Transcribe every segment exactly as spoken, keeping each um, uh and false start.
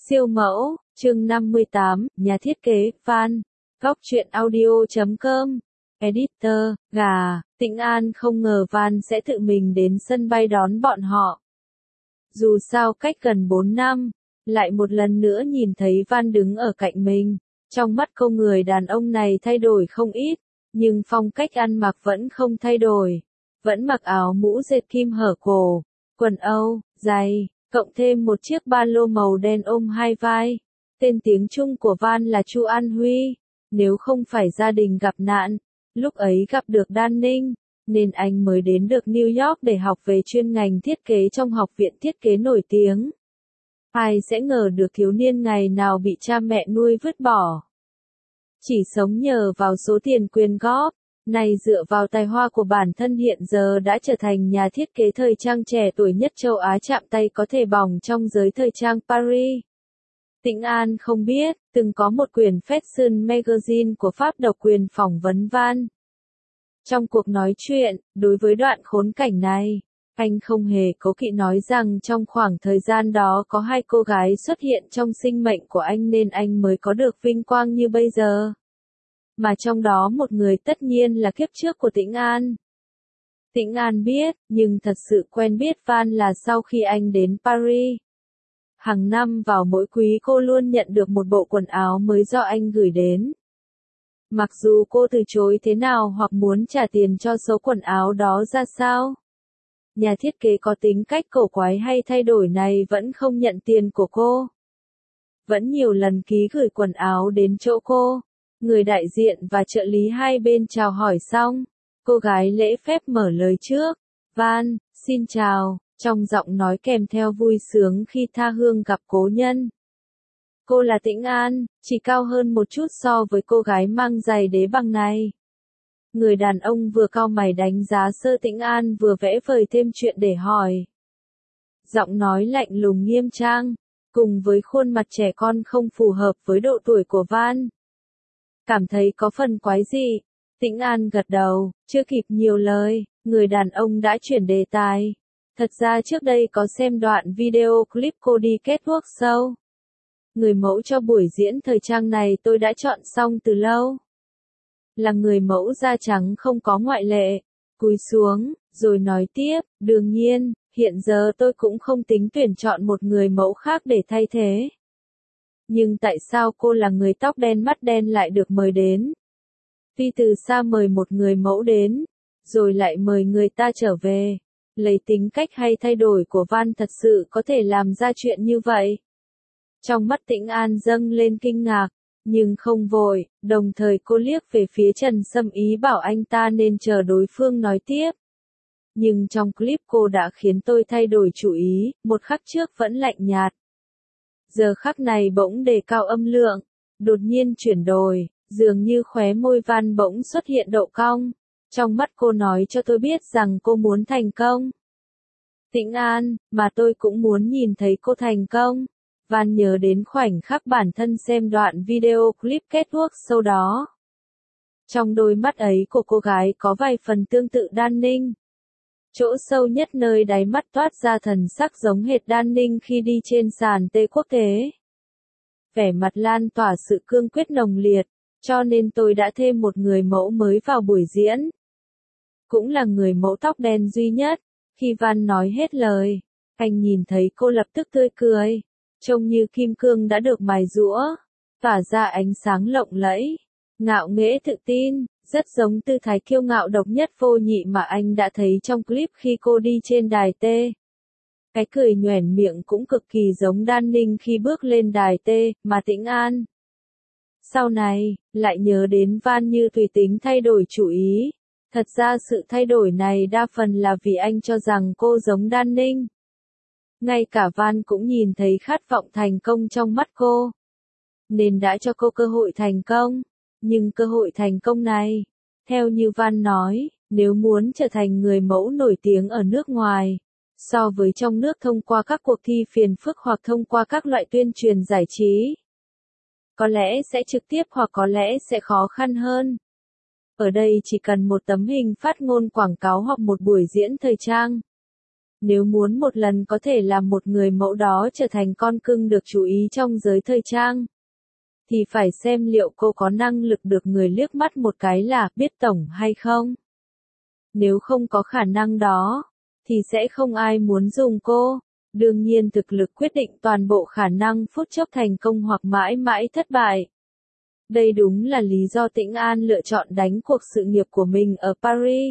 Siêu mẫu, chương năm mươi tám, nhà thiết kế, fan, góc truyện audio chấm com, editor, gà, Tĩnh An không ngờ Van sẽ tự mình đến sân bay đón bọn họ. Dù sao cách gần bốn năm, lại một lần nữa nhìn thấy Van đứng ở cạnh mình, trong mắt cô người đàn ông này thay đổi không ít, nhưng phong cách ăn mặc vẫn không thay đổi, vẫn mặc áo mũ dệt kim hở cổ, quần âu, giày, cộng thêm một chiếc ba lô màu đen ôm hai vai. Tên tiếng Trung của Van là Chu An Huy, nếu không phải gia đình gặp nạn, lúc ấy gặp được Đan Ninh, nên anh mới đến được New York để học về chuyên ngành thiết kế trong học viện thiết kế nổi tiếng. Ai sẽ ngờ được thiếu niên ngày nào bị cha mẹ nuôi vứt bỏ. Chỉ sống nhờ vào số tiền quyên góp, này dựa vào tài hoa của bản thân hiện giờ đã trở thành nhà thiết kế thời trang trẻ tuổi nhất châu Á chạm tay có thể bỏng trong giới thời trang Paris. Tĩnh An không biết, từng có một quyển Fashion Magazine của Pháp độc quyền phỏng vấn Van. Trong cuộc nói chuyện, đối với đoạn khốn cảnh này, anh không hề cố kỵ nói rằng trong khoảng thời gian đó có hai cô gái xuất hiện trong sinh mệnh của anh nên anh mới có được vinh quang như bây giờ. Mà trong đó một người tất nhiên là kiếp trước của Tĩnh An. Tĩnh An biết, nhưng thật sự quen biết Van là sau khi anh đến Paris. Hàng năm vào mỗi quý cô luôn nhận được một bộ quần áo mới do anh gửi đến. Mặc dù cô từ chối thế nào hoặc muốn trả tiền cho số quần áo đó ra sao. Nhà thiết kế có tính cách cổ quái hay thay đổi này vẫn không nhận tiền của cô. Vẫn nhiều lần ký gửi quần áo đến chỗ cô. Người đại diện và trợ lý hai bên chào hỏi xong. Cô gái lễ phép mở lời trước. Van, xin chào, trong giọng nói kèm theo vui sướng khi tha hương gặp cố nhân. Cô là Tĩnh An, chỉ cao hơn một chút so với cô gái mang giày đế bằng này. Người đàn ông vừa cau mày đánh giá sơ Tĩnh An vừa vẽ vời thêm chuyện để hỏi. Giọng nói lạnh lùng nghiêm trang, cùng với khuôn mặt trẻ con không phù hợp với độ tuổi của Van. Cảm thấy có phần quái dị, Tĩnh An gật đầu, chưa kịp nhiều lời, người đàn ông đã chuyển đề tài. Thật ra trước đây có xem đoạn video clip cô đi catwalk show. Người mẫu cho buổi diễn thời trang này tôi đã chọn xong từ lâu. Là người mẫu da trắng không có ngoại lệ. Cúi xuống, rồi nói tiếp, đương nhiên, hiện giờ tôi cũng không tính tuyển chọn một người mẫu khác để thay thế. Nhưng tại sao cô là người tóc đen mắt đen lại được mời đến? Tuy từ xa mời một người mẫu đến, rồi lại mời người ta trở về. Lấy tính cách hay thay đổi của Van thật sự có thể làm ra chuyện như vậy. Trong mắt Tĩnh An dâng lên kinh ngạc, nhưng không vội, đồng thời cô liếc về phía Trần Sâm ý bảo anh ta nên chờ đối phương nói tiếp. Nhưng trong clip cô đã khiến tôi thay đổi chủ ý, một khắc trước vẫn lạnh nhạt. Giờ khắc này bỗng đề cao âm lượng, đột nhiên chuyển đổi, dường như khóe môi Van bỗng xuất hiện độ cong. Trong mắt cô nói cho tôi biết rằng cô muốn thành công. Tĩnh An, mà tôi cũng muốn nhìn thấy cô thành công. Van nhớ đến khoảnh khắc bản thân xem đoạn video clip catwalk sau đó. Trong đôi mắt ấy của cô gái có vài phần tương tự Đan Ninh. Chỗ sâu nhất nơi đáy mắt toát ra thần sắc giống hệt Đan Ninh khi đi trên sàn tê quốc tế. Vẻ mặt lan tỏa sự cương quyết nồng liệt, cho nên tôi đã thêm một người mẫu mới vào buổi diễn. Cũng là người mẫu tóc đen duy nhất. Khi Van nói hết lời, anh nhìn thấy cô lập tức tươi cười, trông như kim cương đã được mài giũa, tỏa ra ánh sáng lộng lẫy, ngạo nghễ tự tin, rất giống tư thái kiêu ngạo độc nhất vô nhị mà anh đã thấy trong clip khi cô đi trên đài T. Cái cười nhoẻn miệng cũng cực kỳ giống Đan Ninh khi bước lên đài T, mà Tĩnh An. Sau này, lại nhớ đến Van như tùy tính thay đổi chủ ý. Thật ra sự thay đổi này đa phần là vì anh cho rằng cô giống Đan Ninh. Ngay cả Van cũng nhìn thấy khát vọng thành công trong mắt cô. Nên đã cho cô cơ hội thành công. Nhưng cơ hội thành công này, theo như Van nói, nếu muốn trở thành người mẫu nổi tiếng ở nước ngoài, so với trong nước thông qua các cuộc thi phiền phức hoặc thông qua các loại tuyên truyền giải trí, có lẽ sẽ trực tiếp hoặc có lẽ sẽ khó khăn hơn. Ở đây chỉ cần một tấm hình phát ngôn quảng cáo hoặc một buổi diễn thời trang. Nếu muốn một lần có thể làm một người mẫu đó trở thành con cưng được chú ý trong giới thời trang, thì phải xem liệu cô có năng lực được người liếc mắt một cái là biết tổng hay không. Nếu không có khả năng đó, thì sẽ không ai muốn dùng cô. Đương nhiên thực lực quyết định toàn bộ khả năng phút chốc thành công hoặc mãi mãi thất bại. Đây đúng là lý do Tĩnh An lựa chọn đánh cuộc sự nghiệp của mình ở Paris.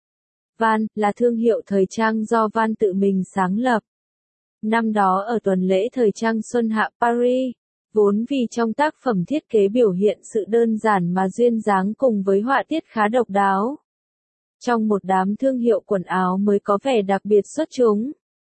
Van là thương hiệu thời trang do Van tự mình sáng lập. Năm đó ở tuần lễ thời trang Xuân Hạ Paris, vốn vì trong tác phẩm thiết kế biểu hiện sự đơn giản mà duyên dáng cùng với họa tiết khá độc đáo. Trong một đám thương hiệu quần áo mới có vẻ đặc biệt xuất chúng.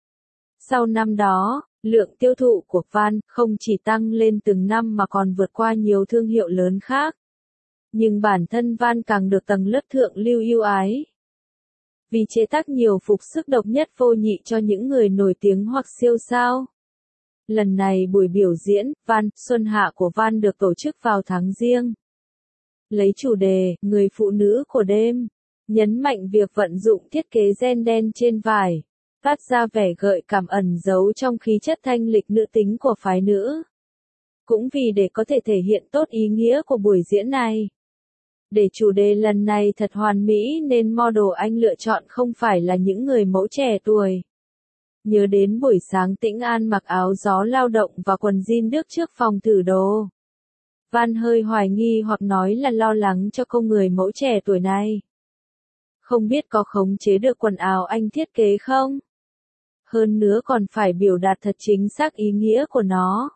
Sau năm đó, lượng tiêu thụ của Van không chỉ tăng lên từng năm mà còn vượt qua nhiều thương hiệu lớn khác. Nhưng bản thân Van càng được tầng lớp thượng lưu ưu ái. Vì chế tác nhiều phục sức độc nhất vô nhị cho những người nổi tiếng hoặc siêu sao. Lần này buổi biểu diễn Van Xuân Hạ của Van được tổ chức vào tháng Giêng. Lấy chủ đề Người phụ nữ của đêm, nhấn mạnh việc vận dụng thiết kế ren đen trên vải, phát ra vẻ gợi cảm ẩn giấu trong khí chất thanh lịch nữ tính của phái nữ. Cũng vì để có thể thể hiện tốt ý nghĩa của buổi diễn này. Để chủ đề lần này thật hoàn mỹ nên model anh lựa chọn không phải là những người mẫu trẻ tuổi. Nhớ đến buổi sáng Tĩnh An mặc áo gió lao động và quần jean Đức trước phòng thử đồ. Van hơi hoài nghi hoặc nói là lo lắng cho cô người mẫu trẻ tuổi này. Không biết có khống chế được quần áo anh thiết kế không? Hơn nữa còn phải biểu đạt thật chính xác ý nghĩa của nó.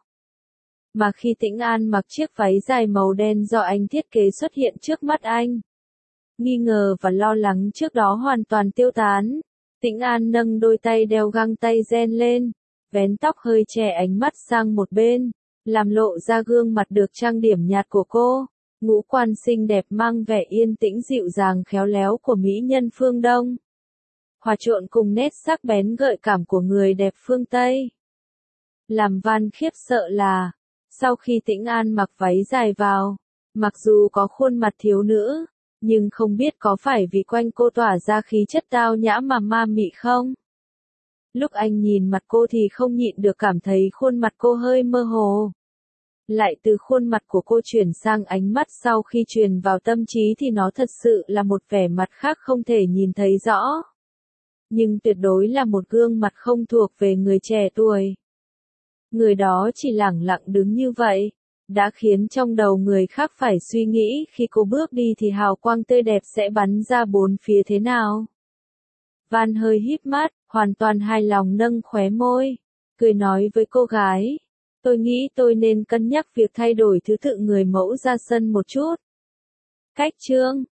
Mà khi Tĩnh An mặc chiếc váy dài màu đen do anh thiết kế xuất hiện trước mắt anh, nghi ngờ và lo lắng trước đó hoàn toàn tiêu tán. Tĩnh An nâng đôi tay đeo găng tay ren lên, vén tóc hơi che ánh mắt sang một bên, làm lộ ra gương mặt được trang điểm nhạt của cô. Ngũ quan xinh đẹp mang vẻ yên tĩnh dịu dàng khéo léo của mỹ nhân phương Đông. Hòa trộn cùng nét sắc bén gợi cảm của người đẹp phương Tây. Làm Van khiếp sợ là, sau khi Tĩnh An mặc váy dài vào, mặc dù có khuôn mặt thiếu nữ, nhưng không biết có phải vì quanh cô tỏa ra khí chất tao nhã mà ma mị không? Lúc anh nhìn mặt cô thì không nhịn được cảm thấy khuôn mặt cô hơi mơ hồ. Lại từ khuôn mặt của cô chuyển sang ánh mắt sau khi truyền vào tâm trí thì nó thật sự là một vẻ mặt khác không thể nhìn thấy rõ. Nhưng tuyệt đối là một gương mặt không thuộc về người trẻ tuổi. Người đó chỉ lẳng lặng đứng như vậy, đã khiến trong đầu người khác phải suy nghĩ khi cô bước đi thì hào quang tươi đẹp sẽ bắn ra bốn phía thế nào. Van hơi híp mắt, hoàn toàn hài lòng nâng khóe môi, cười nói với cô gái. Tôi nghĩ tôi nên cân nhắc việc thay đổi thứ tự người mẫu ra sân một chút. Cách chương